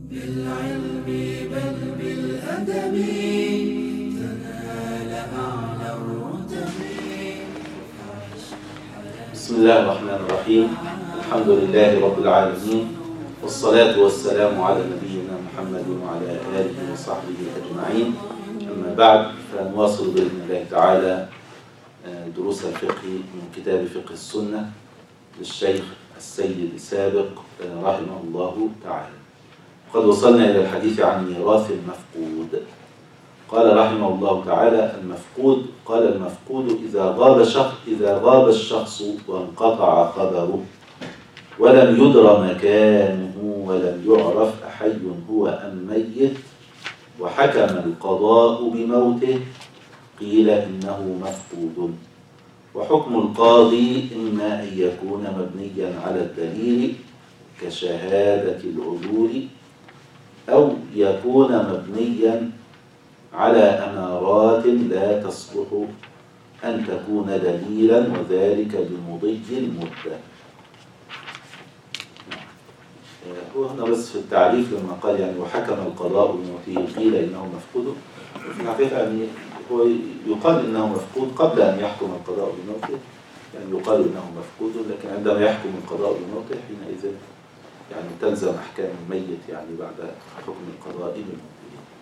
بالعلم بل بالأدب تنال أعلى الرتب. بسم الله الرحمن الرحيم. الحمد لله رب العالمين، والصلاة والسلام على نبينا محمد وعلى آله وصحبه أجمعين. أما بعد، فنواصل بإذن الله تعالى دروس الفقه من كتاب فقه السنة للشيخ السيد السابق رحمه الله تعالى. قد وصلنا إلى الحديث عن ميراث المفقود. قال رحمه الله تعالى: المفقود، قال المفقود إذا غاب الشخص وانقطع خبره ولم يدر مكانه ولم يعرف أحي هو أم ميت وحكم القضاء بموته قيل إنه مفقود. وحكم القاضي إما أن يكون مبنيا على الدليل كشهادة العدول أو يكون مبنيا على أمارات لا تصلح أن تكون دليلا، وذلك بمضي المدة. هو هنا بس في التعريف لما قال يعني وحكم القضاء بموته قيل إنه مفقود، في الحقيقة يعني هو يقال إنه مفقود قبل أن يحكم القضاء بموته، يعني يقال إنه مفقود، لكن عندما يحكم القضاء بموته حينئذ يعني تلزم أحكام الميت يعني بعد حكم القضاء بموته.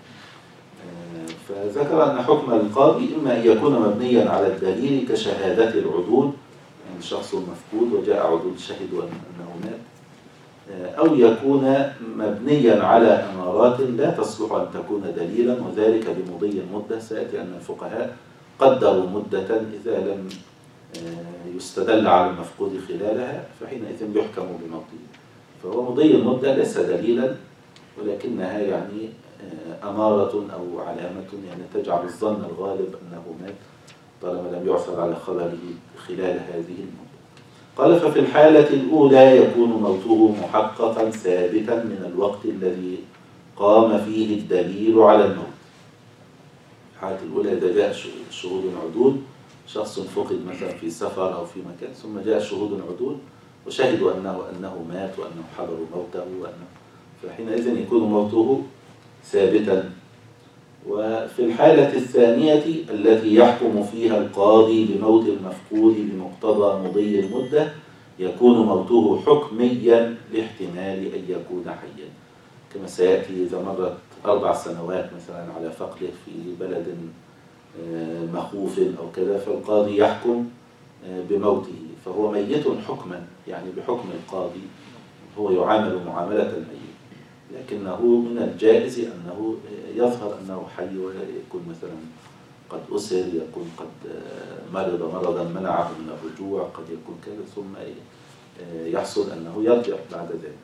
فذكر أن حكم القاضي إما أن يكون مبنيا على الدليل كشهادة العدول، يعني شخص مفقود وجاء عدول شهدوا أنه مات، أو يكون مبنيا على أمارات لا تصلح أن تكون دليلا، وذلك بمضي المدة. سيأتي أن الفقهاء قدروا مدة إذا لم يستدل على المفقود خلالها فحينئذ يحكم بموته. فهو مضي المدة ليس دليلا، ولكنها يعني أمارة أو علامة يعني تجعل الظن الغالب أنه مات طالما لم يعثر على خبره خلال هذه المدة. قال: ففي الحالة الأولى يكون موته محققا ثابتا من الوقت الذي قام فيه الدليل على الموت. الحالة الأولى إذا جاء شهود عدول، شخص فقد مثلا في سفر أو في مكان ثم جاء شهود عدول وشهدوا أنه مات وأنه حضروا موته فحينئذ يكون موته ثابتا. وفي الحالة الثانية التي يحكم فيها القاضي بموت المفقود بمقتضى مضي المدة يكون موته حكميا لاحتمال أن يكون حيا، كما سيأتي إذا مرت 4 سنوات مثلا على فقده في بلد مخوف أو كذا، فالقاضي يحكم بموته فهو ميت حكما، يعني بحكم القاضي هو يعامل معاملة الميت، لكنه من الجائز أنه يظهر أنه حي ويكون مثلا قد أسر، يكون قد مرض مرضا منعه من الرجوع، قد يكون كذا، ثم يحصل أنه يرجع بعد ذلك.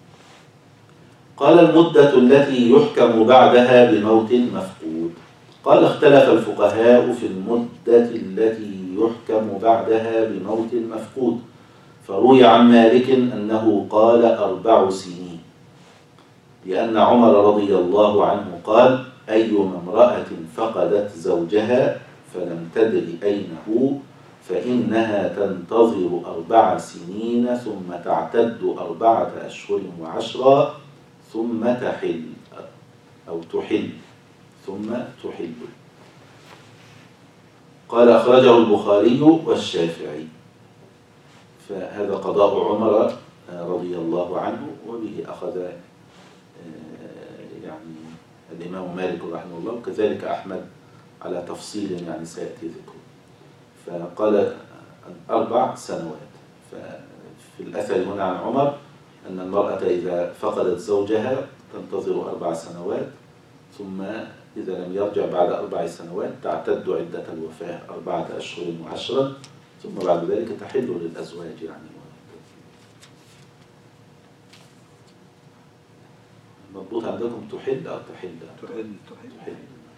قال: المدة التي يحكم بعدها بموت مفقود. قال: اختلف الفقهاء في المدة التي يحكم بعدها بموت المفقود، فروي عن مالك أنه قال 4 سنين، لأن عمر رضي الله عنه قال: أيما امرأة فقدت زوجها فلم تدر أين هو فإنها تنتظر 4 سنين ثم تعتد 4 أشهر و10 ثم تحل أو تحل ثم تحل. قال: أخرجه البخاري والشافعي. فهذا قضاء عمر رضي الله عنه، وبه أخذ يعني الإمام مالك رحمه الله، وكذلك أحمد على تفصيل يعني سيأتي ذكره. فقال 4 سنوات. ففي الأثر هنا عن عمر أن المرأة إذا فقدت زوجها تنتظر 4 سنوات، ثم إذا لم يرجع بعد 4 سنوات تعتد عدة الوفاة 4 أشهر و10، ثم بعد ذلك تحل للأزواج يعني. مضبوط عندكم تحل أو تحل؟ تحل.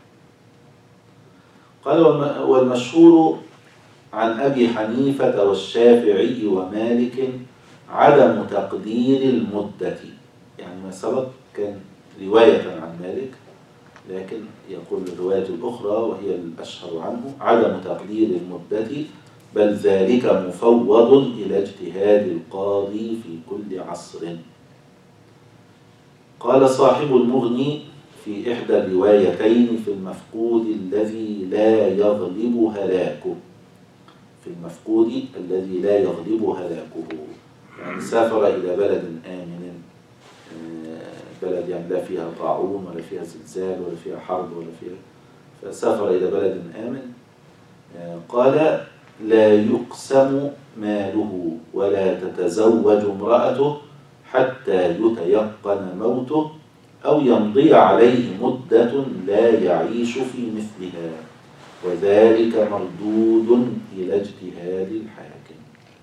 قال: والمشهور عن أبي حنيفة والشافعي ومالك عدم تقدير المدة. يعني ما سبق كان رواية عن مالك، لكن يقول الرواية الأخرى وهي الأشهر عنه عدم تقدير المدة، بل ذلك مفوض إلى اجتهاد القاضي في كل عصر. قال صاحب المغني في إحدى الروايتين في المفقود الذي لا يغلب هلاكه، في المفقود الذي لا يغلب هلاكه، يعني سافر إلى بلد آمن، بلد يعني لا فيها طاعون ولا فيها زلزال ولا فيها حرب ولا فيها، فسافر إلى بلد آمن. قال لا يقسم ماله ولا تتزوج امرأته حتى يتيقن موته أو يمضي عليه مدة لا يعيش في مثلها، وذلك مردود إلى اجتهاد الحاكم.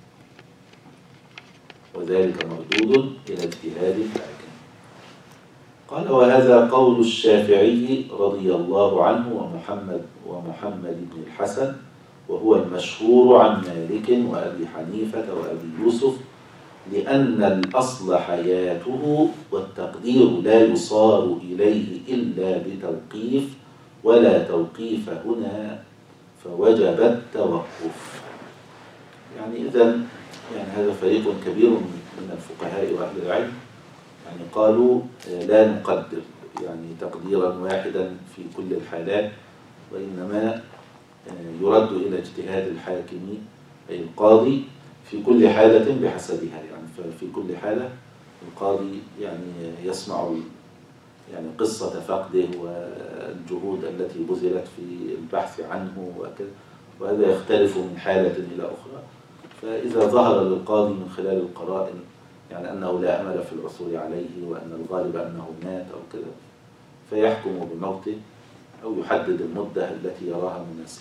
وذلك مردود إلى اجتهاد الحاكم. قال وهذا قول الشافعي رضي الله عنه ومحمد بن الحسن، وهو المشهور عن مالك وأبي حنيفة وأبي يوسف، لأن الأصل حياته والتقدير لا يصار إليه إلا بتوقيف، ولا توقيف هنا فوجب التوقف. يعني إذن يعني هذا فريق كبير من الفقهاء وأهل العلم يعني قالوا لا نقدر يعني تقديرا واحدا في كل الحالات، وإنما يرد إلى اجتهاد الحاكم أي القاضي في كل حالة بحسبها. يعني ففي كل حالة القاضي يعني يسمع يعني قصة فقده والجهود التي بذلت في البحث عنه وكذا، وهذا يختلف من حالة إلى أخرى. فإذا ظهر للقاضي من خلال القرائن يعني أنه لا أمل في العثور عليه وأن الغالب أنه مات أو كذا، فيحكم بموته أو يحدد المدة التي يراها مناسبة.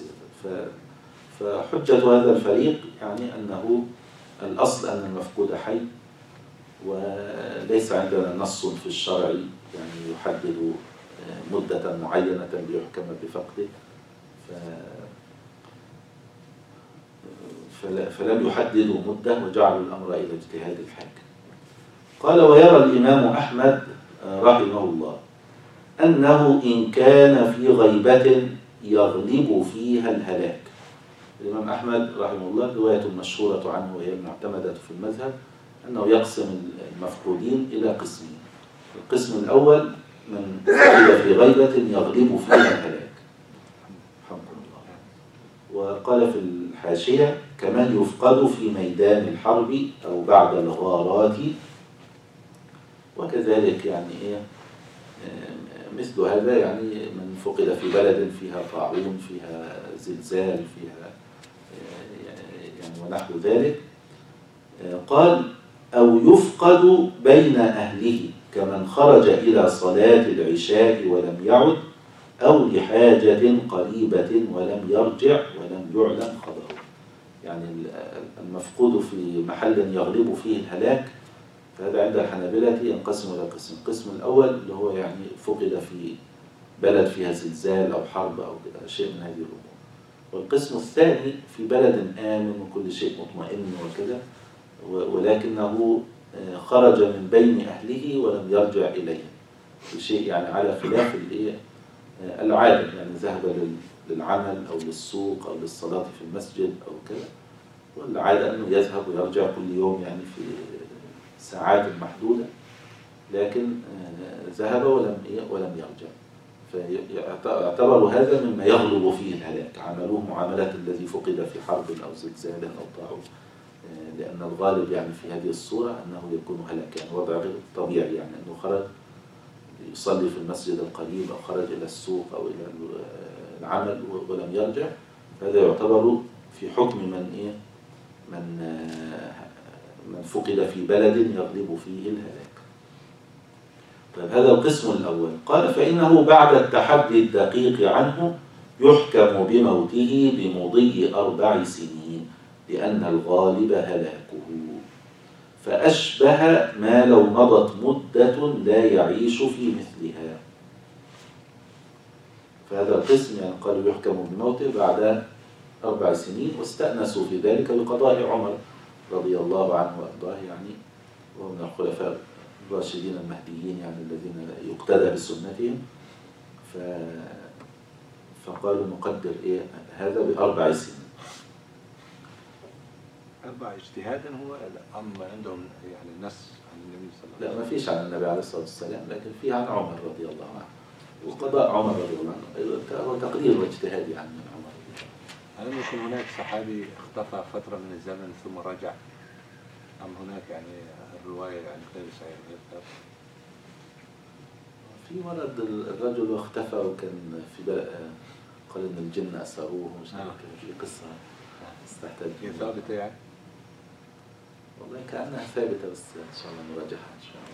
فحجة هذا الفريق يعني أنه الأصل أن المفقود حي، وليس عندنا نص في الشرع يعني يحدد مدة معينة ليحكم بفقده، فلم يحددوا مدة وجعلوا الأمر إلى اجتهاد الحاكم. قال ويرى الإمام أحمد رحمه الله أنه إن كان في غيبة يغلب فيها الهلاك. الإمام أحمد رحمه الله رواية مشهورة عنه وهي المعتمدة في المذهب أنه يقسم المفقودين إلى قسمين. القسم الأول من فقد في غيبة يغلب فيها الهلاك، رحمه الله. وقال في الحاشية كمن يفقد في ميدان الحرب أو بعد الغارات، وكذلك يعني مثل هذا يعني من فقد في بلد فيها طاعون فيها زلزال فيها يعني ونحو ذلك. قال أو يفقد بين أهله كمن خرج إلى صلاة العشاء ولم يعد، أو لحاجة قريبة ولم يرجع ولم يعلم خبره. يعني المفقود في محل يغلب فيه الهلاك، فهذا عند الحنابلة ينقسم إلى قسم. القسم الأول اللي هو يعني فقد في بلد فيها زلزال أو حرب أو شيء من هذه الأمور، والقسم الثاني في بلد آمن وكل شيء مطمئن وكذا، ولكنه خرج من بين أهله ولم يرجع إليهم بشيء يعني على خلاف العادة، يعني ذهب للعمل أو للسوق أو للصلاة في المسجد أو كذا، والعادة أنه يذهب ويرجع كل يوم يعني في ساعات محدودة، لكن ذهب ولم يرجع، فيعتبر هذا مما يغلب فيه الهلاك، عملوه معاملة الذي فقد في حرب أو زلزال أو طاعون، لأن الغالب يعني في هذه الصورة أنه يكون هلاك، يعني وضع غير طبيعي، يعني أنه خرج يصلي في المسجد القريب أو خرج إلى السوق أو إلى العمل ولم يرجع، هذا يعتبر في حكم من فقد في بلد يغلب فيه الهلاك. طيب هذا القسم الأول. قال فإنه بعد التحدي الدقيق عنه يحكم بموته بمضي 4 سنين، لأن الغالب هلاكه، فأشبه ما لو مضت مدة لا يعيش في مثلها. فهذا القسم يعني قالوا يحكم بموته بعد 4 سنين، واستأنسوا في ذلك بقضاء عمر رضي الله عنه وأرضاه، يعني وهو من الخلفاء الراشدين المهديين يعني الذين يقتدى بسنتهم، فقالوا نقدر هذا ب4 سنين. 4 اجتهادا هو أم عندهم يعني النص عن النبي صلى الله عليه لا ما فيش عن النبي عليه الصلاة والسلام، لكن في عن عمر رضي الله عنه، وقضاء عمر رضي الله عنه هو تقدير واجتهادي عن عمر. ألم يكن هناك صحابي اختفى فترة من الزمن ثم رجع؟ أم هناك يعني الرواية يعني غير صحيحة؟ في ولد الرجل واختفى وكان في قال إن الجن أسروه ومش عارف كده، في قصة تحتاج هي ثابتة يعني؟ والله كأنها ثابتة، بس إن شاء الله نراجعها إن شاء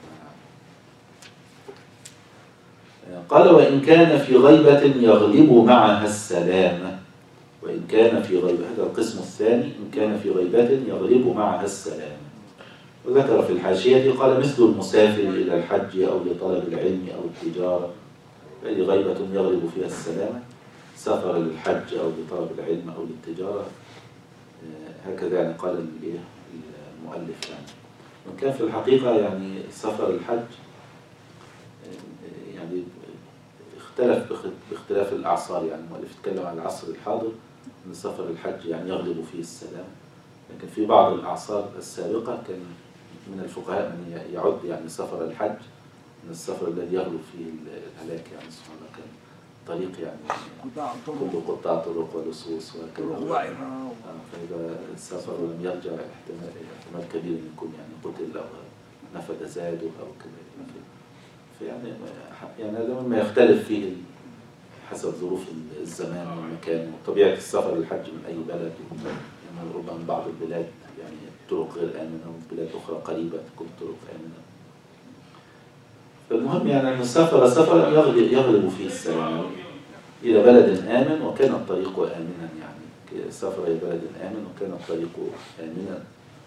الله. قال وإن كان في غيبة يغلب معها السلامة، وإن كان في غيبة، هذا القسم الثاني، إن كان في غيبة يغلب معها السلامة. وذكر في الحاشية قال مثل المسافر إلى الحج أو لطلب العلم أو التجارة، هذه غيبة يغلب فيها السلامة، سفر للحج أو لطلب العلم أو للتجارة، هكذا يعني قال المؤلف. يعني وإن كان في الحقيقة يعني سفر الحج يعني اختلف باختلاف الأعصار، يعني المؤلف يتكلم عن العصر الحاضر أن سفر الحج يعني يغلب فيه السلام، لكن في بعض الأعصار السابقة كان من الفقهاء من يعد يعني سفر الحج من السفر الذي يغلب فيه الهلاك، يعني سبحان الله كان طريق يعني كله قطاع طرق ولصوص وكذا، فإذا سافر ولم يرجع احتمال كبير أن يكون يعني قتل أو نفد زاده أو كذا. يعني هذا مما يختلف فيه حسب ظروف الزمان والمكان وطبيعة السفر للحج من أي بلد، يعني ربما من بعض البلاد يعني طرق غير آمنة، وبلاد أخرى قريبة تكون طرق آمنة. فالمهم يعني أن السفر سفر يغلب فيه السلام إلى بلد آمن وكان الطريق آمنا، يعني سافر إلى بلد آمن وكان الطريق آمنا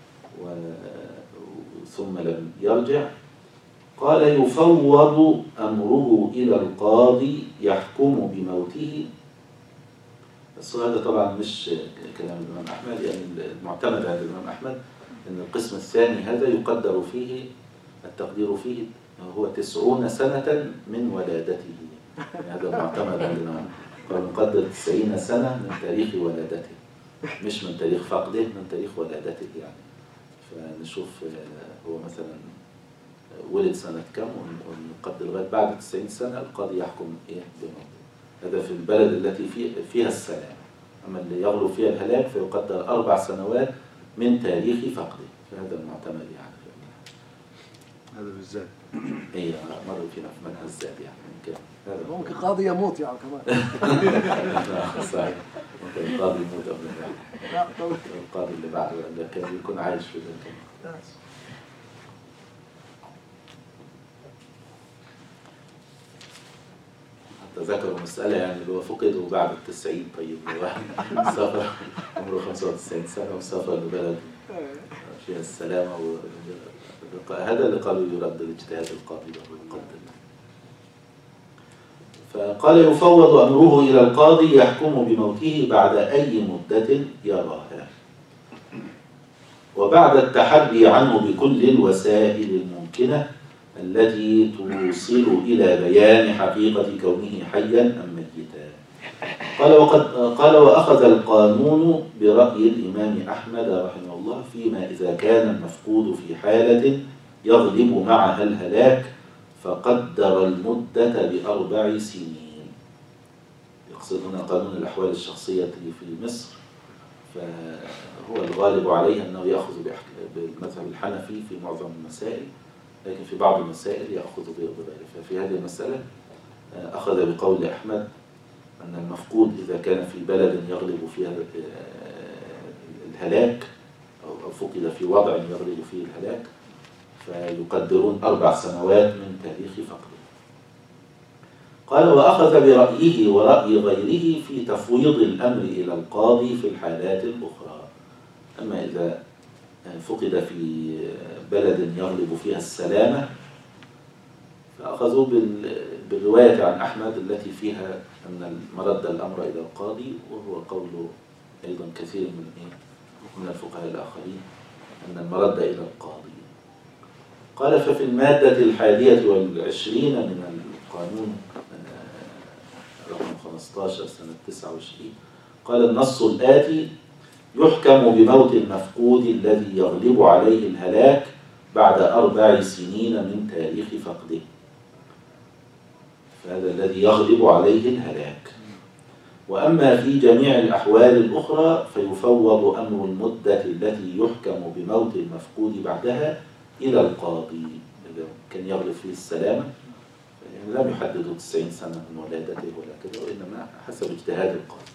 ثم لم يرجع. قال يفوض أمره إلى القاضي يحكم بموته. بس هذا طبعا مش كلام الإمام أحمد، يعني المعتمد عند الإمام أحمد أن القسم الثاني هذا يقدر فيه التقدير فيه هو 90 سنة من ولادته، يعني هذا المعتمد عندنا، قال نقدر 90 سنة من تاريخ ولادته، مش من تاريخ فقده، من تاريخ ولادته. يعني فنشوف هو مثلا ولد سنة كم ونقدر لغاية بعد 90 سنة القاضي يحكم بموته. هذا في البلد التي فيها السلام. أما اللي يغلو فيها الهلاك فيقدر 4 سنوات من تاريخ فقده، فهذا المعتمد يعني. هذا بالذات ايه مر فينا في منهج الزاد يعني ممكن قاضي يموت يعني كمان. صحيح، ممكن القاضي يموت قبل لا القاضي اللي بعده اللي كان يكون عايش في ذلك. حتى ذكروا مسألة يعني اللي هو فقده بعد 90. طيب سافر عمره 95 سنة وسافر لبلد فيها السلامة هذا اللي قالوا يرد الاجتهاد القاضي والمقدم. فقال يفوض أمره إلى القاضي يحكم بموته بعد أي مدة يراها، وبعد التحري عنه بكل الوسائل الممكنة التي توصل إلى بيان حقيقة كونه حيا أم ميتا. قال وأخذ القانون برأي الإمام أحمد رحمه الله فيما إذا كان المفقود في حالة يغلب معها الهلاك فقدر المدة ب4 سنين. يقصد هنا قانون الأحوال الشخصية في مصر، فهو الغالب عليه أنه يأخذ بالمذهب الحنفي في معظم المسائل، لكن في بعض المسائل يأخذ بغيره. ففي هذه المسألة أخذ بقول أحمد أن المفقود إذا كان في بلد يغلب فيها الهلاك أو فقد في وضع يغلب فيه الهلاك فيقدرون 4 سنوات من تاريخ فقده. قال وأخذ برأيه ورأي غيره في تفويض الأمر إلى القاضي في الحالات الأخرى. أما إذا فقد في بلد يغلب فيها السلامة فأخذوا بالرواية عن أحمد التي فيها أن مرد الأمر إلى القاضي، وهو قول أيضا كثير من الفقهاء الآخرين أن المرد إلى القاضي. قال ففي المادة 21 من القانون رقم 15 سنة 29 قال النص الآتي: يحكم بموت المفقود الذي يغلب عليه الهلاك بعد 4 سنين من تاريخ فقده، فهذا الذي يغلب عليه الهلاك. وأما في جميع الأحوال الأخرى فيفوض أمر المدة التي يحكم بموت المفقود بعدها إلى القاضي، إذا كان يغلب فيه السلامة لم يحددوا 90 سنة من ولادته ولا كذا، وإنما حسب اجتهاد القاضي.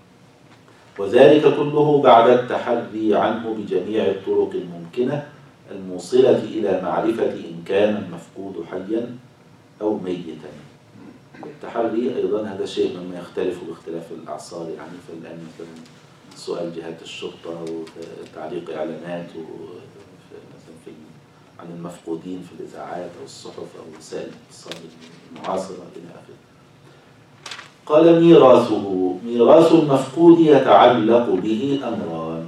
وذلك كله بعد التحري عنه بجميع الطرق الممكنة الموصلة إلى معرفة إن كان المفقود حيا أو ميتا. التحري أيضا هذا شيء مما يختلف باختلاف الأعصار، يعني فالآن مثلا سؤال جهات الشرطة وتعليق إعلانات مثلا عن المفقودين في الإذاعات أو الصحف أو وسائل الاتصال المعاصرة إلى آخره. قال ميراثه: ميراث المفقود يتعلق به أمران،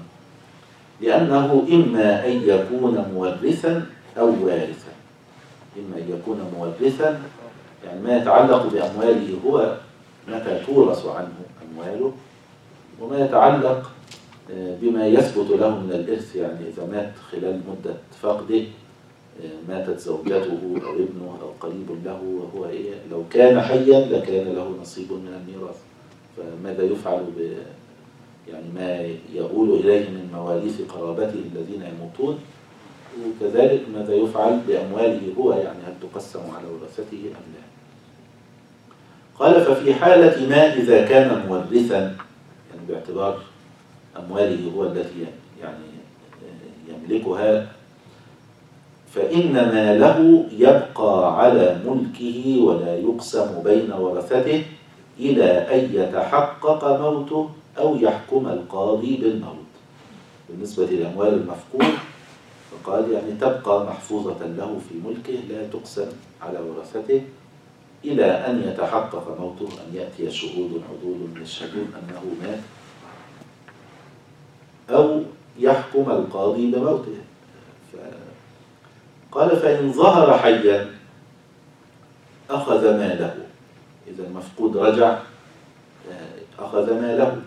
لأنه إما أن يكون مورثا أو وارثا. إما أن يكون مورثا يعني ما يتعلق بأمواله هو متى تورث عنه أمواله، وما يتعلق بما يثبت له من الإرث، يعني إذا مات خلال مدة فقده، ماتت زوجته أو ابنه أو قريب له وهو لو كان حيا لكان له نصيب من الميراث، فماذا يفعل يعني ما يؤول إليه من مواريث قرابته الذين يموتون، وكذلك ماذا يفعل بأمواله هو، يعني هل تقسم على ورثته أم لا. قال: ففي حالة ما إذا كان مورثا، يعني باعتبار أمواله هو التي يعني يملكها، فإن ماله يبقى على ملكه ولا يقسم بين ورثته إلى أن يتحقق موته أو يحكم القاضي بالموت. بالنسبة للأموال المفقود فقال يعني تبقى محفوظة له في ملكه لا تقسم على ورثته إلى أن يتحقق موته، أن يأتي شهود عدول يشهدون أنه مات، أو يحكم القاضي بموته. قال: فإن ظهر حيا أخذ ماله، إذا المفقود رجع أخذ ماله.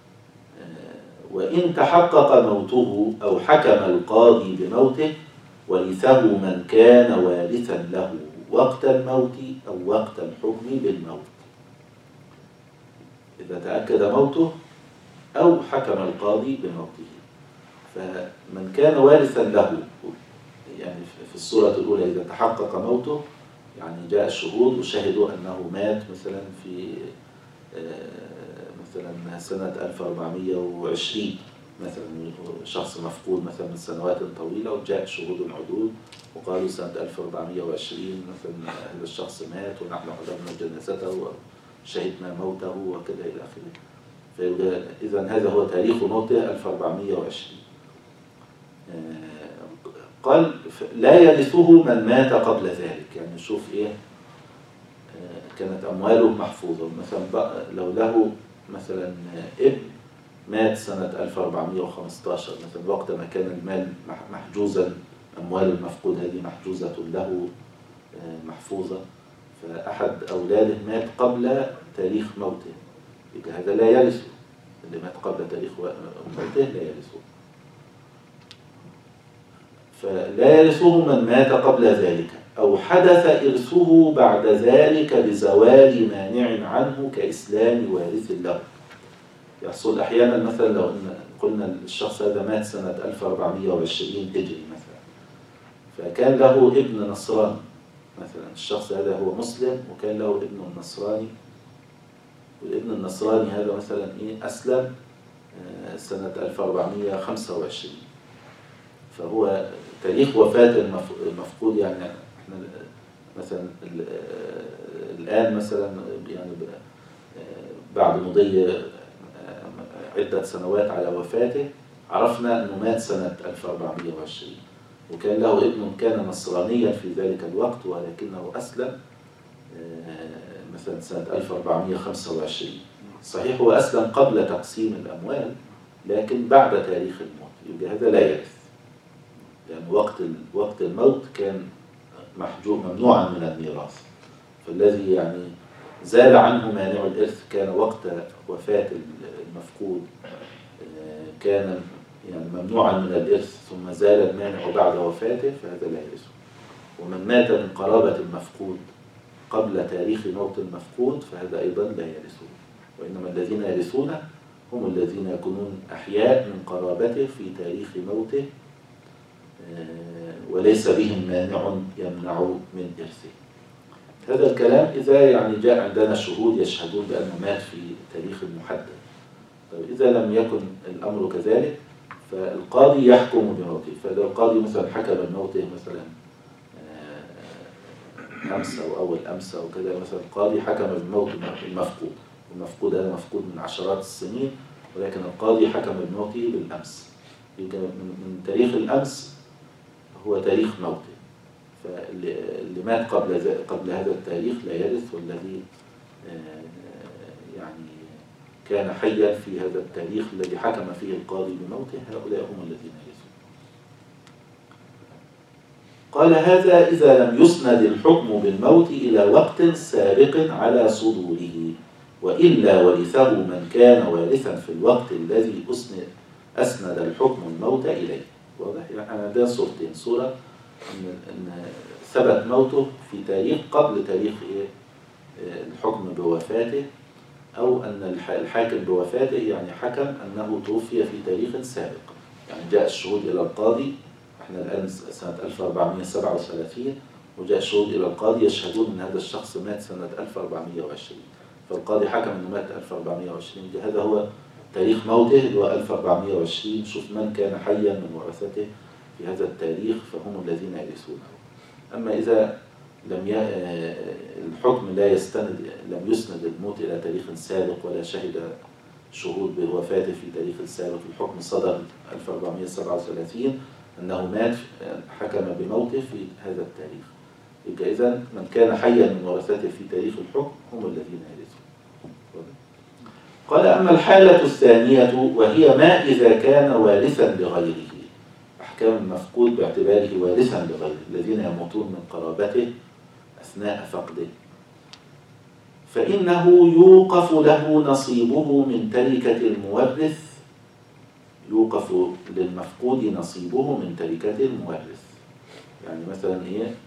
وإن تحقق موته أو حكم القاضي بموته ورثه من كان وارثا له وقت الموت أو وقت الحكم بالموت. إذا تأكد موته أو حكم القاضي بموته، فمن كان وارثا له، يعني في الصورة الأولى إذا تحقق موته يعني جاء الشهود وشهدوا أنه مات مثلا في مثلا سنة 1420 مثلا، شخص مفقود مثلا من سنوات طويلة وجاء شهود عدول وقالوا سنة 1420 مثلا هذا الشخص مات ونحن حضرنا جنازته وشهدنا موته وكذا إلى آخره. فإذا هذا هو تاريخ موته 1420. قال: لا يرثه من مات قبل ذلك. يعني شوف كانت أمواله محفوظة، مثلا لو له مثلا ابن مات سنة 1415 مثلا، وقت ما كان المال محجوزا، أموال المفقود هذه محجوزة له محفوظة، فأحد أولاده مات قبل تاريخ موته، يبقى هذا لا يرثه. اللي مات قبل تاريخ موته لا يرثه. فلا يرثه من مات قبل ذلك، أو حدث إرثه بعد ذلك بزوال مانع عنه كإسلام وارث له. يحصل أحيانا مثلا لو إن قلنا الشخص هذا مات سنة 1420 هجري مثلا، فكان له ابن نصراني مثلا، الشخص هذا هو مسلم وكان له ابن نصراني، والابن النصراني هذا مثلا أسلم سنة 1425، فهو تاريخ وفاة المفقود يعني احنا مثلا الآن مثلا يعني بعد مضي عدة سنوات على وفاته عرفنا أنه مات سنة 1420، وكان له ابن كان نصرانيا في ذلك الوقت ولكنه أسلم مثلا سنة 1425. صحيح هو أسلم قبل تقسيم الأموال لكن بعد تاريخ الموت، يبقى هذا لا يرث، لأن وقت الموت كان ممنوعا من الميراث، فالذي يعني زال عنه مانع الإرث كان وقت وفاة المفقود، كان يعني ممنوعا من الإرث ثم زال المانع بعد وفاته فهذا لا يرثه. ومن مات من قرابة المفقود قبل تاريخ موت المفقود فهذا أيضا لا يرثه. وإنما الذين يرثون هم الذين يكونون أحياء من قرابته في تاريخ موته وليس بهم مانع يمنع من إرثه. هذا الكلام إذا يعني جاء عندنا شهود يشهدون بأنه مات في تاريخ محدد. طيب إذا لم يكن الأمر كذلك فالقاضي يحكم بموته. فإذا القاضي مثلا حكم بموته مثلا أمس أو أول أمس أو كذا، مثلا القاضي حكم بموت المفقود، والمفقود هذا مفقود من عشرات السنين، ولكن القاضي حكم بموته بالأمس، من تاريخ الأمس هو تاريخ موته. فاللي مات قبل هذا التاريخ لا يرث، والذي يعني كان حيا في هذا التاريخ الذي حكم فيه القاضي بموته هؤلاء هم الذين يرثون. قال هذا إذا لم يسند الحكم بالموت إلى وقت سابق على صدوره، وإلا ورثه من كان وارثا في الوقت الذي أسند الحكم الموت إليه. واضح؟ يعني ده صورتين: صورة أن ثبت موته في تاريخ قبل تاريخ الحكم بوفاته، أو أن الحاكم بوفاته يعني حكم أنه توفي في تاريخ سابق. يعني جاء الشهود إلى القاضي، احنا الآن سنة 1437، وجاء الشهود إلى القاضي يشهدون أن هذا الشخص مات سنة 1420، فالقاضي حكم أنه مات 1420. هذا هو تاريخ موته اللي هو 1420. شوف من كان حيا من ورثته في هذا التاريخ فهم الذين يرثونه. أما إذا الحكم لم يسند الموت إلى تاريخ سابق ولا شهد شهود بوفاته في تاريخ سابق، الحكم صدر 1437 أنه مات، حكم بموته في هذا التاريخ. يبقى إذن من كان حيا من ورثته في تاريخ الحكم هم الذين يرثون. قال أما الحالة الثانية وهي ما إذا كان وارثا لغيره، أحكام المفقود باعتباره وارثا لغيره، الذين يموتون من قرابته أثناء فقده، فإنه يوقف له نصيبه من تركة المورث. يوقف للمفقود نصيبه من تركة المورث. يعني مثلا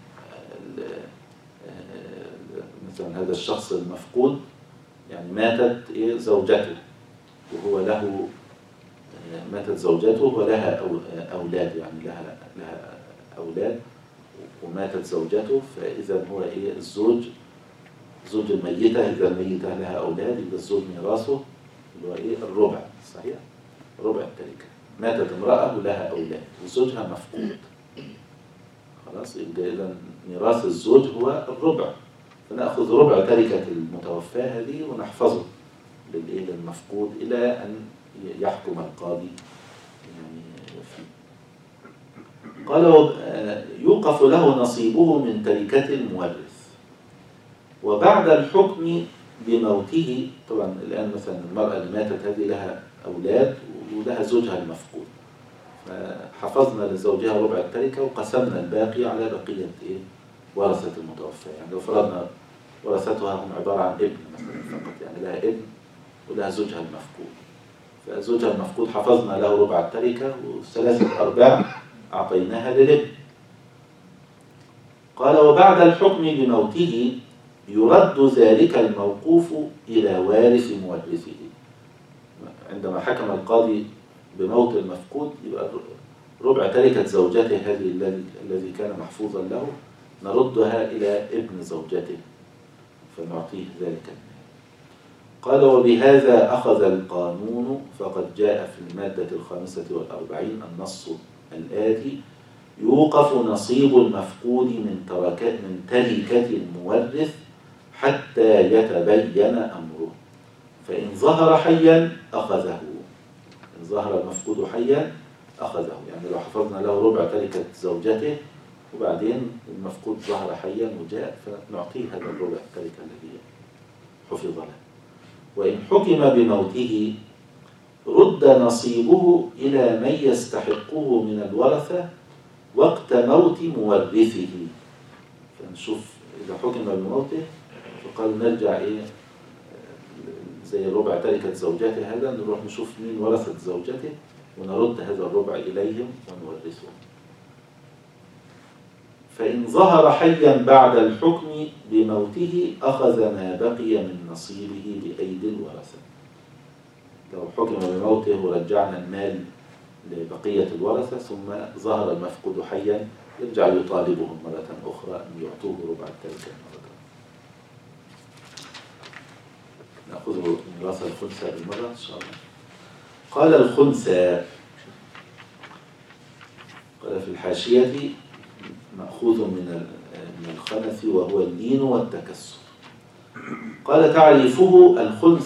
مثلا هذا الشخص المفقود يعني ماتت زوجته وهو له، ماتت زوجته ولها أولاد، يعني لها أولاد وماتت زوجته، فإذا هو الزوج الميتة، إذا الميتة لها أولاد يبقى الزوج ميراثه اللي هو الربع، صحيح؟ ربع التركة. ماتت امرأة ولها أولاد وزوجها مفقود، خلاص يبقى إذا ميراث الزوج هو الربع، فنأخذ ربع تركة المتوفى هذه ونحفظه للمفقود إلى أن يحكم القاضي يعني فيه. قال يوقف له نصيبه من تركة المورث. وبعد الحكم بموته، طبعا الآن مثلا المرأة اللي ماتت هذه لها أولاد ولها زوجها المفقود، فحفظنا لزوجها ربع التركة وقسمنا الباقي على بقية ورثة المتوفى. يعني لو فرضنا ورثتها هم عبارة عن ابن مثلا فقط، يعني لها ابن ولها زوجها المفقود، فزوجها المفقود حفظنا له ربع التركة و3/4 أعطيناها للابن. قال وبعد الحكم بموته يرد ذلك الموقوف إلى وارث مورثه. عندما حكم القاضي بموت المفقود يبقى ربع تركة زوجته هذه الذي كان محفوظا له نردها إلى ابن زوجته فنعطيه ذلك المال. قال وبهذا أخذ القانون، فقد جاء في المادة 45 النص الآتي: يوقف نصيب المفقود من تركة المورث حتى يتبين أمره، فإن ظهر حيا أخذه. إن ظهر المفقود حيا أخذه، يعني لو حفظنا له ربع تركة زوجته وبعدين المفقود ظهر حيا وجاء فنعطيه هذا الربع التركة الذي حفظ له. وإن حكم بموته رد نصيبه إلى من يستحقه من الورثة وقت موت مورثه. فنشوف إذا حكم بموته فقال نرجع زي ربع تركة زوجته هذا، نروح نشوف مين ورثة زوجته ونرد هذا الربع إليهم ونورثهم. فإن ظهر حيا بعد الحكم بموته أخذ ما بقي من نصيبه بأيدي الورثة. لو حكم بموته ورجعنا المال لبقية الورثة ثم ظهر المفقود حيا يرجع يطالبهم مرة أخرى أن يعطوه ربع التركة مرة. نأخذ ميراث الخنثى بالمرة إن شاء الله. قال الخنثى، قال في الحاشية مأخوذ من الخنث وهو اللين والتكسر. قال تعريفه: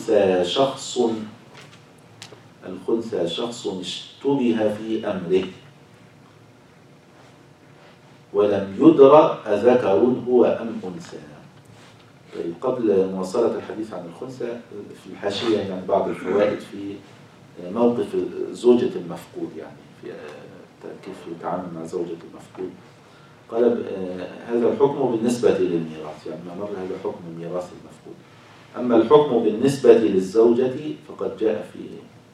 الخنثى شخص اشتبه في أمره ولم يدرى أذكر هو أم أنثى. طيب، قبل مواصلة الحديث عن الخنثى في الحاشية يعني بعض الفوائد في موقف زوجة المفقود، يعني في كيف يتعامل مع زوجة المفقود. قال هذا الحكم بالنسبة للميراث، يعني ما مر هذا حكم ميراث المفقود. أما الحكم بالنسبة للزوجة فقد جاء في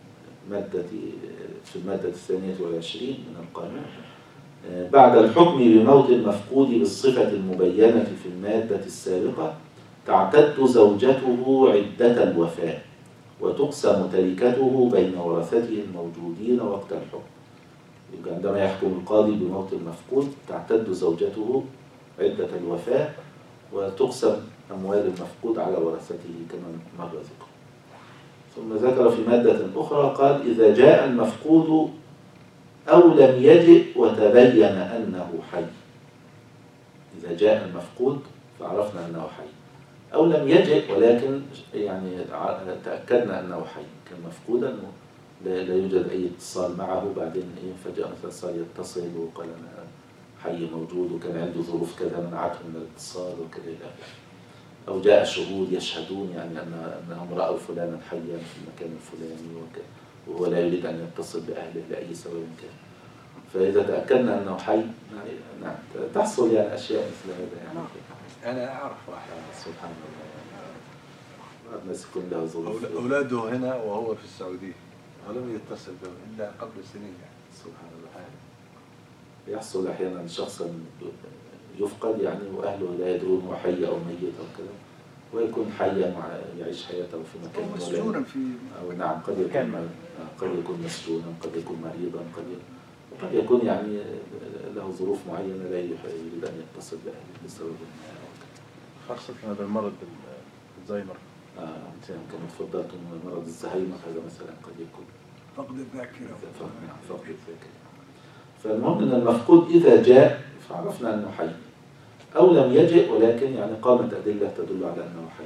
المادة 22 من القانون: بعد الحكم بموت المفقود بالصفة المبينة في المادة السابقة تعتد زوجته عدة الوفاة وتقسم تركته بين ورثته الموجودين وقت الحكم. يبقى عندما يحكم القاضي بموت المفقود تعتد زوجته عدة الوفاة وتقسم أموال المفقود على ورثته كما مر ذكر. ثم ذكر في مادة أخرى قال: إذا جاء المفقود أو لم يجئ وتبين أنه حي. إذا جاء المفقود فعرفنا أنه حي، أو لم يجئ ولكن يعني تأكدنا أنه حي، كان مفقودا لا يوجد أي اتصال معه، بعدين فجأة مثلا صار يتصل وقال أنا حي موجود وكان عنده ظروف كذا منعته من الاتصال وكذا إلى آخره. أو جاء شهود يشهدون يعني أنهم رأوا فلانا حيا في المكان الفلاني وهو لا يريد أن يتصل بأهله لأي سبب كان. فإذا تأكدنا أنه حي يعني نعم تحصل يعني أشياء مثل هذا يعني. أنا أعرف واحد سبحان الله، الناس يكون لها ظروف. أولاده هنا وهو في السعودية ولم يتصل بهم إلا قبل سنين يعني. سبحان الله. يحصل أحيانا شخصا يفقد يعني وأهله لا يدرون هو حي أو ميت أو كذا، ويكون حيا يعيش حياته في مكان مسجونا في أو نعم قد يكون مسجونا، قد يكون مريضا، قد يكون يعني له ظروف معينة لا يريد أن يتصل بأهله بسبب ما. خاصة هذا المرض الزهايمر. كما تفضلتم مرض الزهايمر هذا مثلا قد يكون فقد الذاكرة. فقد الذاكرة. فالمهم أن المفقود إذا جاء فعرفنا أنه حي، أو لم يجئ ولكن يعني قامت أدلة تدل على أنه حي.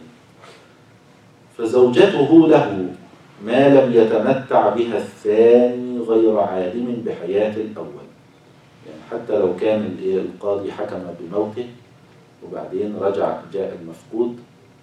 فزوجته له ما لم يتمتع بها الثاني غير عالم بحياة الأول. يعني حتى لو كان القاضي حكم بموته وبعدين رجع جاء المفقود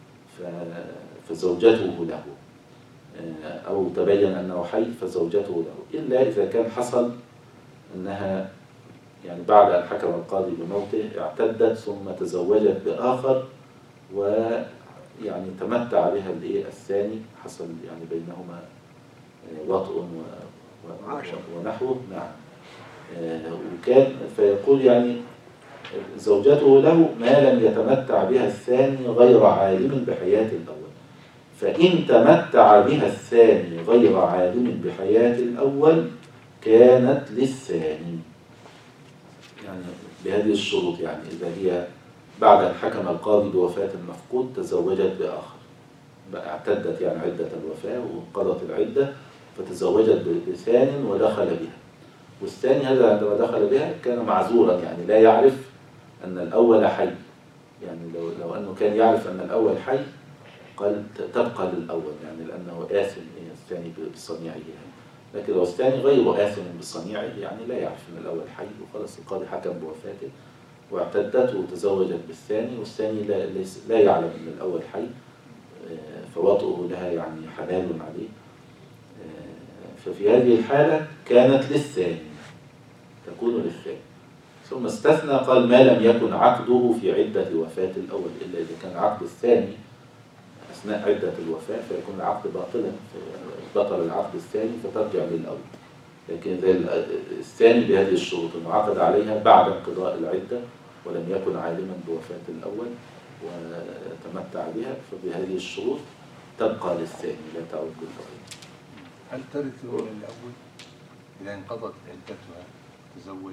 فزوجته له، أو تبين أنه حي فزوجته له، إلا إذا كان حصل أنها يعني بعد أن حكم القاضي بموته اعتدت ثم تزوجت بآخر ويعني تمتع بها الثاني، حصل يعني بينهما وطء ونحوه. نعم. وكان فيقول يعني زوجته له ما لم يتمتع بها الثاني غير عالم بحياة الأول. فإن تمتع بها الثاني غير عالم بحياة الأول كانت للثاني، يعني بهذه الشروط. يعني إذا هي بعد أن حكم القاضي بوفاة المفقود تزوجت بآخر، اعتدت يعني عدة الوفاة وانقضت العدة فتزوجت بثان ودخل بها، والثاني هذا عندما دخل بها كان معذورا يعني لا يعرف أن الأول حي. يعني لو أنه كان يعرف أن الأول حي قال تبقى للأول يعني لأنه آثم الثاني بصنيعه. لكن لو الثاني غير آثم بصنيعه يعني لا يعرف أن الأول حي وخلاص القاضي حكم بوفاته واعتدت وتزوجت بالثاني، والثاني لا يعلم أن الأول حي فوطئه لها يعني حلال عليه. ففي هذه الحالة كانت للثاني، تكون للثاني. ثم استثنى قال ما لم يكن عقده في عدة وفاة الأول، إلا إذا كان عقد الثاني أثناء عدة الوفاة فيكون العقد باطلا، بطل العقد الثاني فترجع للأول. لكن إذا الثاني بهذه الشروط إنه عقد عليها بعد انقضاء العدة ولم يكن عالما بوفاة الأول وتمتع بها، فبهذه الشروط تبقى للثاني لا تعود للأول. هل ترث الأول إذا انقضت عدتها تزوج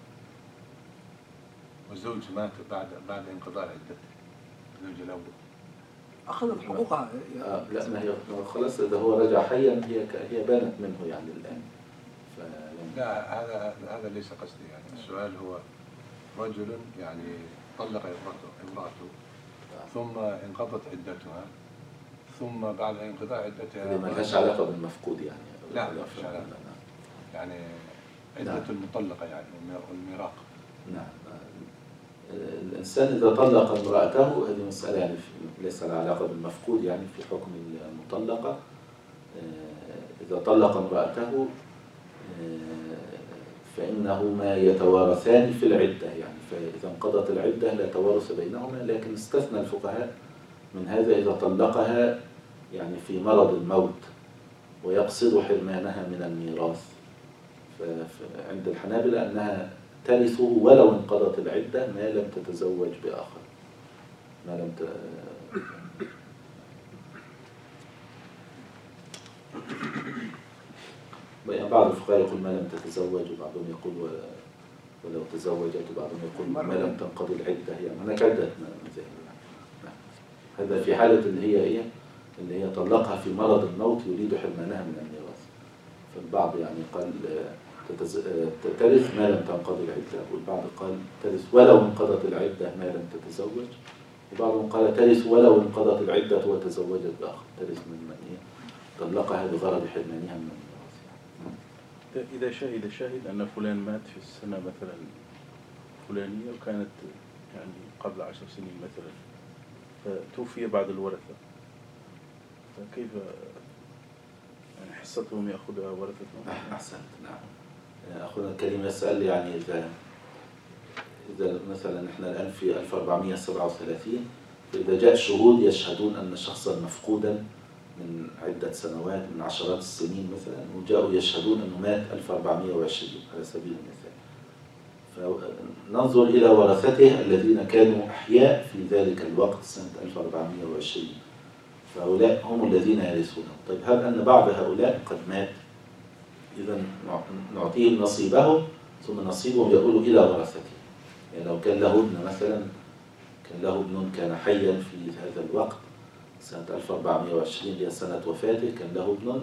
والزوج مات بعد انقضاء عدته الزوج الأول؟ أخذت حقوقها. لا، ما هي خلاص إذا هو رجع حيا هي بانت منه يعني الآن. لا، هذا ليس قصدي. يعني السؤال هو رجل يعني طلق امرأته ثم انقضت عدتها، ثم بعد انقضاء عدتها ما لهاش علاقة بالمفقود يعني. لا، مش علاقة. يعني عدة المطلقة يعني والميراق. نعم. الإنسان إذا طلق امرأته هذه مسألة يعني ليس لها علاقة بالمفقود يعني في حكم المطلقة. إذا طلق امرأته فإنهما يتوارثان في العدة يعني، فإذا انقضت العدة لا توارث بينهما، لكن استثنى الفقهاء من هذا إذا طلقها يعني في مرض الموت ويقصد حرمانها من الميراث. فعند الحنابلة أنها ترثه ولو انقضت العدة ما لم تتزوج بآخر، ما لم بعض الفقهاء يقول ما لم تتزوج، وبعضهم يقول ولو تزوجت، وبعضهم يقول ما لم تنقضي العدة. يعني هناك عدة مذاهب. هذا في حالة اللي هي طلقها في مرض الموت يريد حرمانها من الميراث. فالبعض يعني قال ترث ما لم تنقضي العدة، والبعض قال ترث ولو انقضت العدة ما لم تتزوج، وبعضهم قال ترث ولو انقضت العدة وتزوجت بآخر، ترث من طلقها بغرض حرمانها من الميراث. إذا شهد أن فلان مات في السنة مثلا فلانية وكانت يعني قبل 10 سنين مثلا، فتوفي بعد الورثة، فكيف يعني حصتهم يأخذها ورثتهم؟ أحسنت. نعم. أخونا الكريم يسأل يعني إذا مثلا إحنا الآن في 1437، فإذا جاء شهود يشهدون أن شخصا مفقودا من عدة سنوات من عشرات السنين مثلا، وجاءوا يشهدون أنه مات 1420 على سبيل المثال، فننظر إلى ورثته الذين كانوا أحياء في ذلك الوقت سنة 1420، فهؤلاء هم الذين يرثونه. طيب هل أن بعض هؤلاء قد مات؟ إذا نعطيهم نصيبهم ثم نصيبهم يقول إلى ورثته. يعني لو كان له ابن مثلا، كان حيا في هذا الوقت سنة 1420 هي سنة وفاته، كان له ابن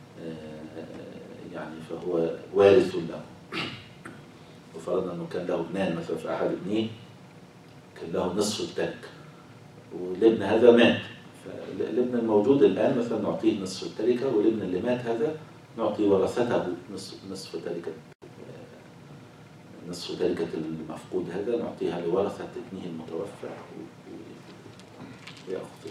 يعني فهو وارث له. وفرضنا أنه كان له ابنان مثلا، في أحد ابنيه كان له نصف التركة والابن هذا مات، فالابن الموجود الآن مثلا نعطيه نصف التركة، والابن اللي مات هذا نعطي ورثته نصف تركة المفقود هذا نعطيها لورثة ابنه المتوفى ويأخذه.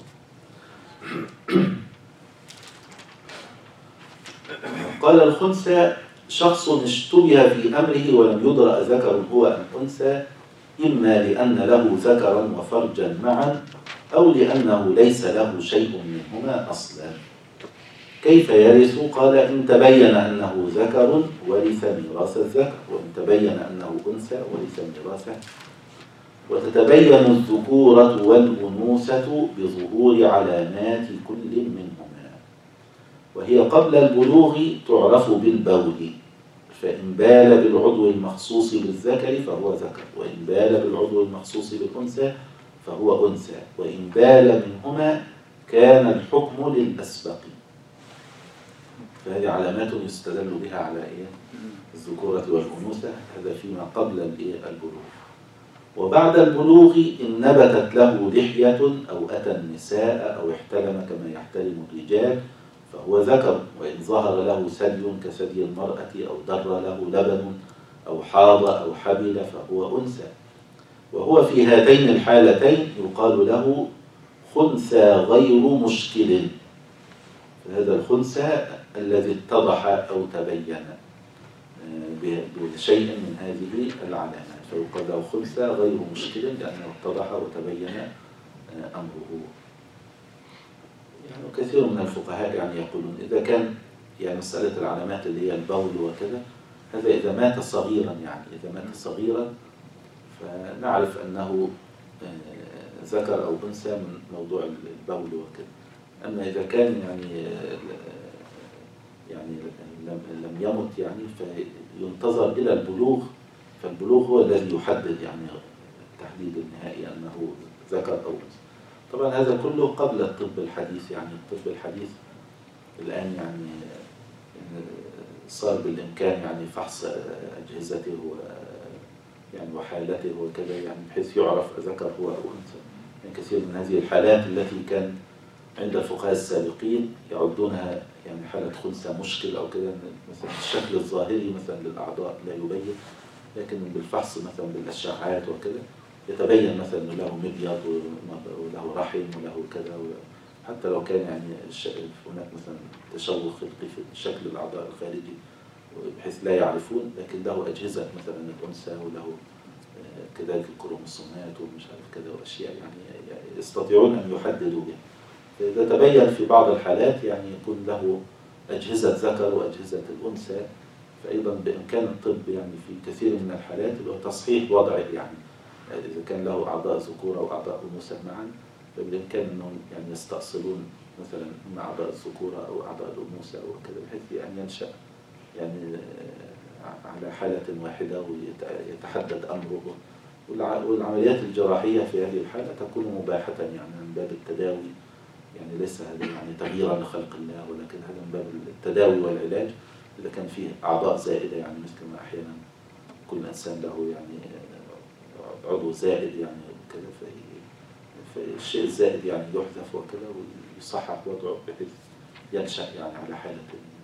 قال الخنثى شخص اشتبه في أمره ولم يدرأ ذكر هو أم أنثى، إما لأن له ذكرا وفرجا معا أو لأنه ليس له شيء منهما أصلا. كيف يرث؟ قال إن تبين أنه ذكر ورث ميراث الذكر، وإن تبين أنه أنثى ورث ميراثه. وتتبين الذكورة والأنوثة بظهور علامات كل منهما، وهي قبل البلوغ تعرف بالبول، فإن بال بالعضو المخصوص بالذكر فهو ذكر، وإن بال بالعضو المخصوص بالأنثى فهو أنثى، وإن بال منهما كان الحكم للأسبق. فهذه علامات يستدل بها على الذكورة والأنوثة، هذا فيما قبل البلوغ. وبعد البلوغ إن نبتت له لحية أو أتى النساء أو احتلم كما يحتلم الرجال فهو ذكر، وإن ظهر له ثدي كثدي المرأة أو در له لبن أو حاض أو حبل فهو أنثى. وهو في هاتين الحالتين يقال له خنثى غير مشكل، هذا الخنثى الذي اتضح أو تبين بشيء من هذه العلامات، فيقال له خنثى غير مشكل لأنه اتضح وتبين أمره. يعني كثير من الفقهاء يعني يقولون إذا كان يعني مسألة العلامات اللي هي البول وكذا، هذا إذا مات صغيرا، يعني إذا مات صغيرا فنعرف أنه ذكر أو أنثى من موضوع البول وكذا. أما إذا كان يعني لم يمت يعني فينتظر إلى البلوغ، فالبلوغ هو الذي يحدد يعني التحديد النهائي أنه ذكر أو أنثى. طبعا هذا كله قبل الطب الحديث، يعني الطب الحديث الآن يعني صار بالإمكان يعني فحص أجهزته يعني وحالته وكذا، يعني بحيث يعرف ذكر هو أو أنثى. يعني كثير من هذه الحالات التي كان عند الفقهاء السابقين يعدونها يعني حالة خنثى مشكل أو كده، مثلا الشكل الظاهري مثلا للأعضاء لا يبين، لكن بالفحص مثلا بالأشعاعات وكده يتبين مثلا أنه له مبيض وله رحم وله كذا، حتى لو كان يعني هناك مثلا تشوه خلقي في شكل الأعضاء الخارجي بحيث لا يعرفون، لكن له أجهزة مثلا الأنثى وله كذلك الكروموسومات ومش عارف كذا وأشياء يعني يستطيعون أن يحددوا بها. فإذا تبين في بعض الحالات يعني يكون له أجهزة ذكر وأجهزة الأنثى، فأيضا بإمكان الطب يعني في كثير من الحالات اللي هو تصحيح وضعه، يعني إذا كان له أعضاء ذكور أو أعضاء أنوثة معا فبالإمكان أنهم يعني يستأصلون مثلا إما أعضاء الذكورة أو أعضاء الأنوثة وكذا، بحيث أن ينشأ يعني على حالة واحدة ويتحدد أمره. والعمليات الجراحية في هذه الحالة تكون مباحة يعني من باب التداوي، يعني ليس هذا يعني تغييرا لخلق الله، ولكن هذا من باب التداوي والعلاج إذا كان فيه أعضاء زائدة، يعني مثل ما أحيانا كل إنسان له يعني عضو زائد يعني كذا، فالشيء الزائد يعني يحذف وكذا ويصحح وضعه بحيث ينشأ يعني على حالة.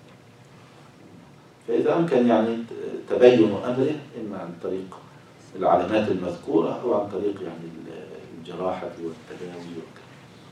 فإذا أمكن يعني تبين أمره إما عن طريق العلامات المذكورة أو عن طريق يعني الجراحة والتداوي وكذا.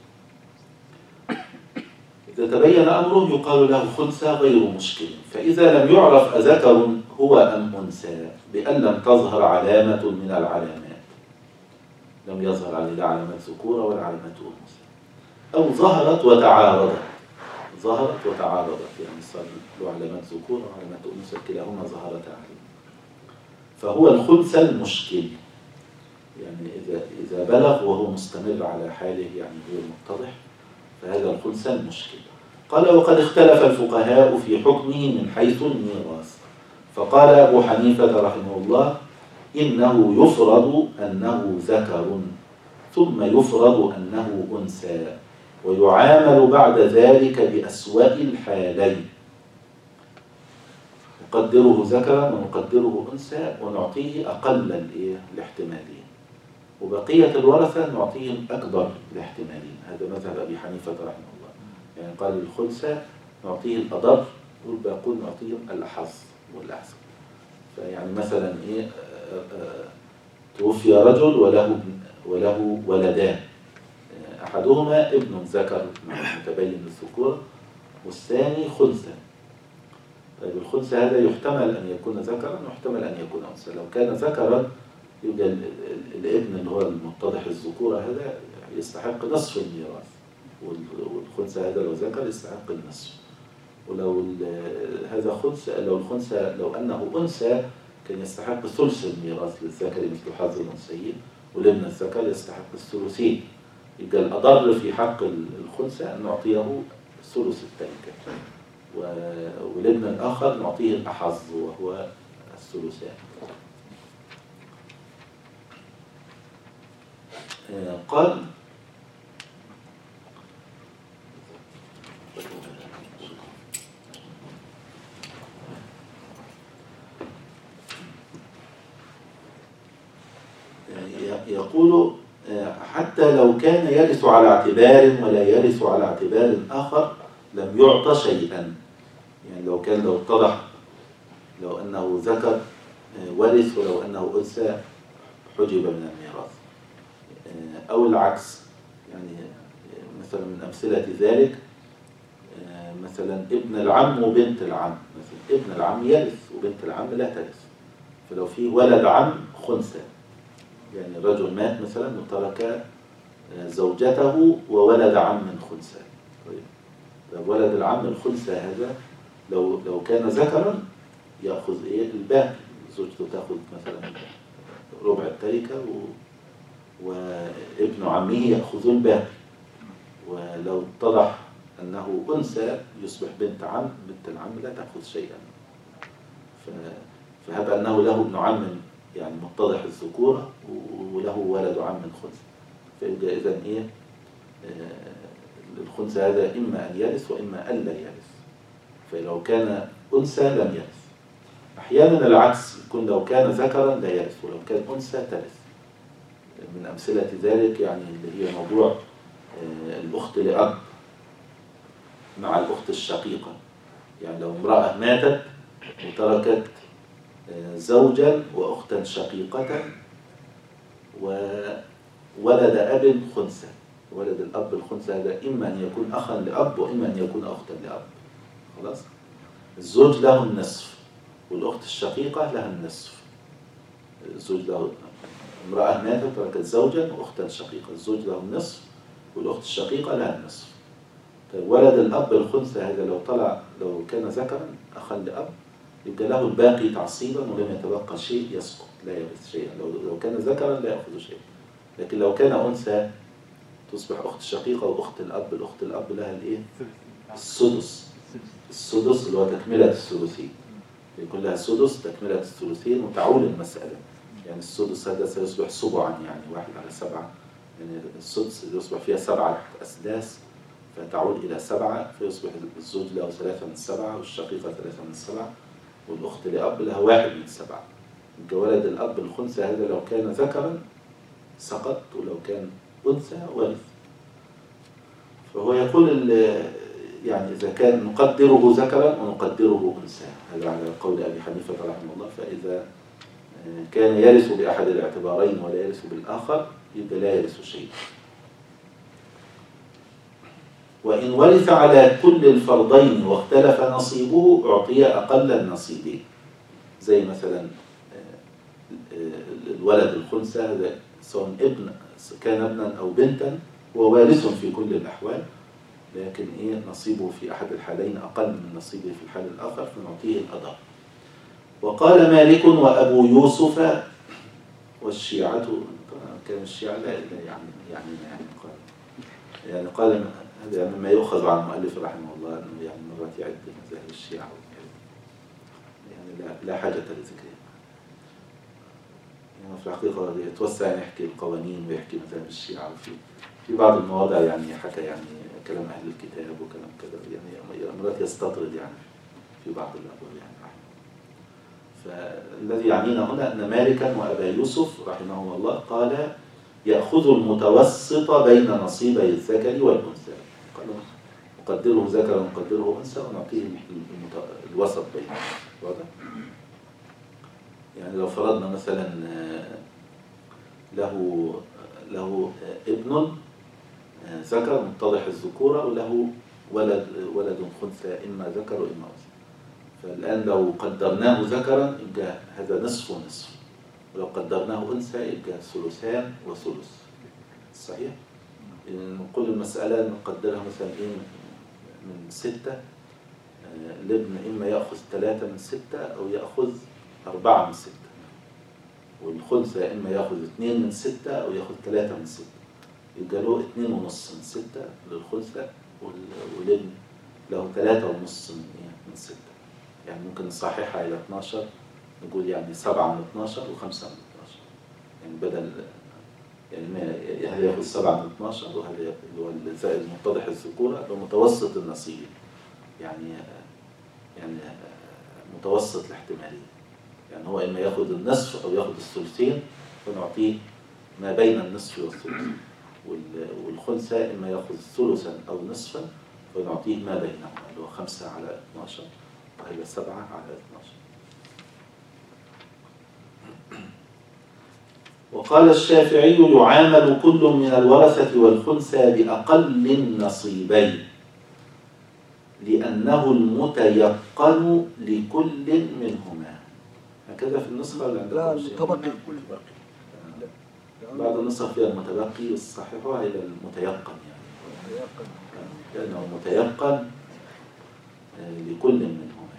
إذا تبين أمره يقال له خنثى غير مشكل. فإذا لم يعرف أذكر هو أم أنثى بأن لم تظهر علامة من العلامات، لم يظهر عليه لا علامات ذكورة ولا علامات أنثى، أو ظهرت وتعارضت، ظهرت وتعارضت يعني صار له علامات ذكورة وعلامات أنثى كلاهما ظهرتا عليه، فهو الخنثى المشكل. يعني إذا بلغ وهو مستمر على حاله يعني هو المتضح، فهذا الخنثى المشكل. قال وقد اختلف الفقهاء في حكمه من حيث الميراث، فقال أبو حنيفة رحمه الله إنه يفرض أنه ذكر ثم يفرض أنه أنثى، ويعامل بعد ذلك بأسوأ الحالين، نقدره ذكرا ونقدره أنثى ونعطيه أقل الاحتمالين، وبقية الورثة نعطيهم أكبر الاحتمالين. هذا مذهب أبي حنيفة رحمه الله، يعني قال الخنثى نعطيه الأضر والباقون نعطيهم الأحظ والأحسن. فيعني مثلا توفي رجل وله ولدان، أحدهما ابن ذكر متبين الذكور والثاني خنثى. طيب الخنثى هذا يحتمل أن يكون ذكرا ويحتمل أن يكون أنثى. لو كان ذكرا يبقى الابن اللي هو المتضح الذكورة هذا يستحق نصف الميراث، والخنثى هذا لو ذكر يستحق النصف. ولو هذا خنثى، لو أنه أنثى كان يستحق ثلث الميراث للذكر مثل حظ الأنثيين، والابن الذكر يستحق الثلثين. يبقى الأضر في حق الخنثى أن نعطيه ثلث التركة، والابن الآخر نعطيه الأحظ وهو الثلثان. قال يقول حتى لو كان يرث على اعتبار ولا يرث على اعتبار آخر لم يعطى شيئا. يعني لو اتضح لو أنه ذكر ورث ولو أنه أنثى حجب من الميراث، أو العكس. يعني مثلا من أمثلة ذلك مثلا ابن العم وبنت العم، مثلا ابن العم يرث وبنت العم لا ترث. فلو في ولد عم خنثى، يعني رجل مات مثلا وترك زوجته وولد عم خنثى، طيب ولد العم الخنثى هذا لو كان ذكرا يأخذ إيه الباقي، زوجته تأخذ مثلا ربع التركة وابن عمه يأخذ الباقي. ولو اتضح أنه أنثى يصبح بنت عم، بنت العم لا تأخذ شيئا. فهب أنه له ابن عم يعني متضح الذكورة وله ولد عم خنثى، فيبقى إذن إيه الخنثى هذا إما أن يرث وإما أن لا يرث. فلو كان أنثى لم يرث. أحيانا العكس يكون لو كان ذكرا لا يرث ولو كان أنثى ترث. من أمثلة ذلك يعني اللي هي موضوع الأخت لأب مع الأخت الشقيقة. يعني لو امرأة ماتت وتركت زوجا وأختا شقيقة وولد أب خنثى، ولد الأب الخنثى هذا إما أن يكون أخا لأب وإما أن يكون أختا لأب. خلاص؟ الزوج له النصف والأخت الشقيقة لها النصف. الزوج له، امرأة ماتت وتركت زوجا وأختا شقيقة، الزوج له النصف والأخت الشقيقة لها النصف. طيب ولد الأب الخنثى هذا لو كان ذكرا أخا لأب يبقى له الباقي تعصيبا ولم يتبقى شيء يسقط، لا يرث شيئا. لو كان ذكرا لا يأخذ شيئا. لكن لو كان أنثى تصبح أخت شقيقة وأخت الأب. الأخت الأب لها الإيه؟ السدس. السدس اللي هو تكملة الثلثين، يكون لها سدس تكملة الثلثين وتعول المسألة. يعني السدس هذا سيصبح سبعا، يعني 1/7، يعني السدس يصبح فيها 7 أسداس فتعود إلى 7، فيصبح الزوج له 3/7 والشقيقة 3/7 والأخت لأب لها 1/7. يبقى ولد الأب الخنثى هذا لو كان ذكرا سقط ولو كان أنثى ورث. فهو يقول يعني إذا كان نقدره ذكرا ونقدره أنثى، هذا على قول أبي حنيفة رحمه الله. فإذا كان يرث بأحد الاعتبارين ولا يرث بالآخر يبقى لا يرث شيء. وإن ورث على كل الفرضين واختلف نصيبه أعطي أقل النصيبين. زي مثلا الولد الخنثى هذا سواء كان ابنا أو بنتا هو وارث في كل الأحوال، لكن نصيبه في أحد الحالين أقل من نصيبه في الحال الآخر فنعطيه الأضر. وقال مالك وأبو يوسف والشيعة، كان الشيعة لا يعني قال هذا يعني ما يؤخذ عن المؤلف رحمه الله أنه يعني مرات يعد مذاهب الشيعة يعني لا حاجة لذكره. يعني في الحقيقة يتوسع يحكي القوانين ويحكي مذاهب الشيعة في بعض المواضع يعني حكى يعني كلام أهل الكتاب وكلام كذا، يعني مرات يستطرد يعني في بعض الأبواب يعني. فالذي يعنينا هنا أن مالكا وأبا يوسف رحمه الله قال يأخذ المتوسط بين نصيبي الذكر والأنثى، قالوا نقدره ذكر ونقدره أنثى ونعطيه الوسط بينهم. واضح؟ يعني لو فرضنا مثلا له ابن ذكر متضح الذكورة وله ولد خنثى إما ذكر وإما أنثى، فالآن لو قدرناه ذكرا يبقى هذا نصف ونصف، ولو قدرناه أنثى يبقى ثلثان وثلث. صحيح؟ نقول المسألة نقدرها مثلا من 6، الابن إما يأخذ 3 من 6 أو يأخذ 4 من 6، والخنثى إما يأخذ 2 من 6 أو يأخذ 3 من 6، يبقى له 2.5 من 6 للخنثى والابن له 3.5 من 6. يعني ممكن نصححها إلى 12، نقول يعني 7 من 12 و5 من 12، يعني بدل يعني هذا يأخذ 7 من 12 وهذا اللي هو الزائد متضح الذكورة اللي هو متوسط النصيب، يعني متوسط الاحتمالية. يعني هو إما يأخذ النصف أو يأخذ الثلثين فنعطيه ما بين النصف والثلث، والخنثى إما يأخذ ثلثا أو نصفا فنعطيه ما بينهما اللي هو 5 على 12 وهذا 7 على 12. وقال الشافعي يعامل كل من الورثة والخنثى بأقل النصيبين لأنه المتيقن لكل منهما. هكذا في النسخة اللي عندكم؟ لا المتبقي. بعض النسخ فيها المتبقي والصحيحة إلى المتيقن، يعني لأنه متيقن لكل منهم.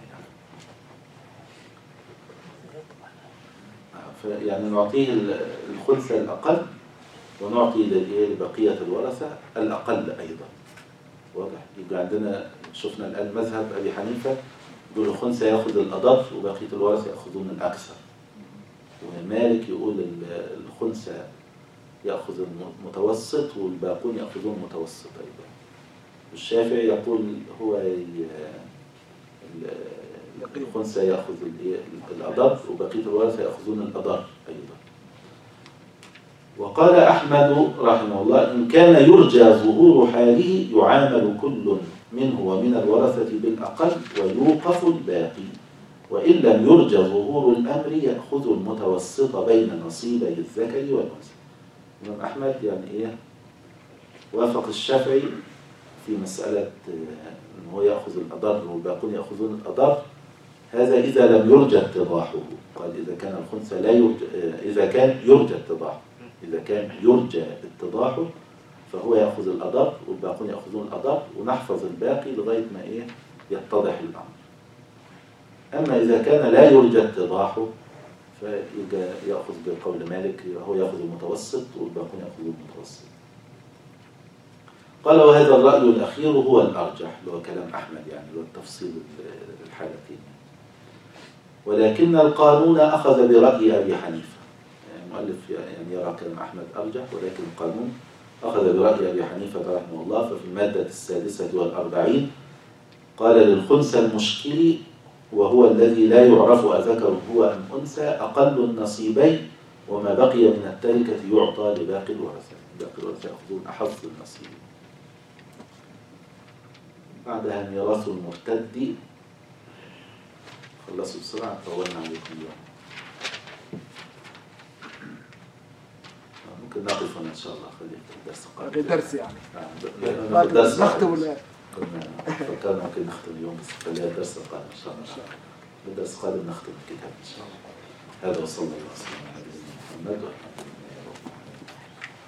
يعني نعطيه الخلفة الأقل ونعطي لبقية الورثة الأقل أيضا. واضح؟ يبقى عندنا شفنا الآن مذهب أبي حنيفة يقول الخنثى يأخذ الأضر وبقية الورثة يأخذون الأكثر، ومالك يقول الخنثى يأخذ المتوسط والباقون يأخذون المتوسط أيضا. الشافعي يقول هو الخنثى يأخذ الأضر وبقية الورثة يأخذون الأضر أيضا. وقال أحمد رحمه الله إن كان يرجى ظهور حاله يعامل كل منه ومن الورثة بالأقل ويوقف الباقي، وإن لم يرجى ظهور الأمر يأخذ المتوسط بين نصيبي الذكر والأنثى. الإمام أحمد يعني وافق الشافعي في مسألة أنه يأخذ الأضر والباقون يأخذون الأضر، هذا إذا لم يرجى اتضاحه. قال إذا كان الخنثى لا يرجى، إذا كان يرجى اتضاحه، إذا كان يرجى اتضاحه فهو يأخذ الأضر والباقون يأخذون الأضر ونحفظ الباقي لغاية ما يتضح الأمر. أما إذا كان لا يرجى اتضاحه فيأخذ بقول مالك، هو يأخذ المتوسط والباقون يأخذون المتوسط. قال وهذا الرأي الأخير هو الأرجح، اللي هو كلام أحمد يعني، اللي هو التفصيل الحالتين. ولكن القانون أخذ برأي أبي حنيفة. يعني المؤلف يعني يرى كلام أحمد أرجح، ولكن القانون أخذ برأي أبي حنيفة رحمه الله. ففي المادة 46 قال للخنثى المشكل وهو الذي لا يعرف أذكر هو أم أنثى أقل النصيبين، وما بقي من التركة يعطى لباقي الورثة. باقي الورثة يأخذون أحظ النصيب. بعدها ميراث المرتد. خلصوا بسرعة، طولنا عليكم اليوم. ممكن نقف هنا إن شاء الله، خليه الدرس القادم. درس يعني. درس نختم ولا؟ فكرنا ممكن نختم اليوم، بس خليها الدرس القادم إن شاء الله. الدرس القادم نختم الكتاب إن شاء الله. هذا وصلى الله وسلم على نبينا محمد.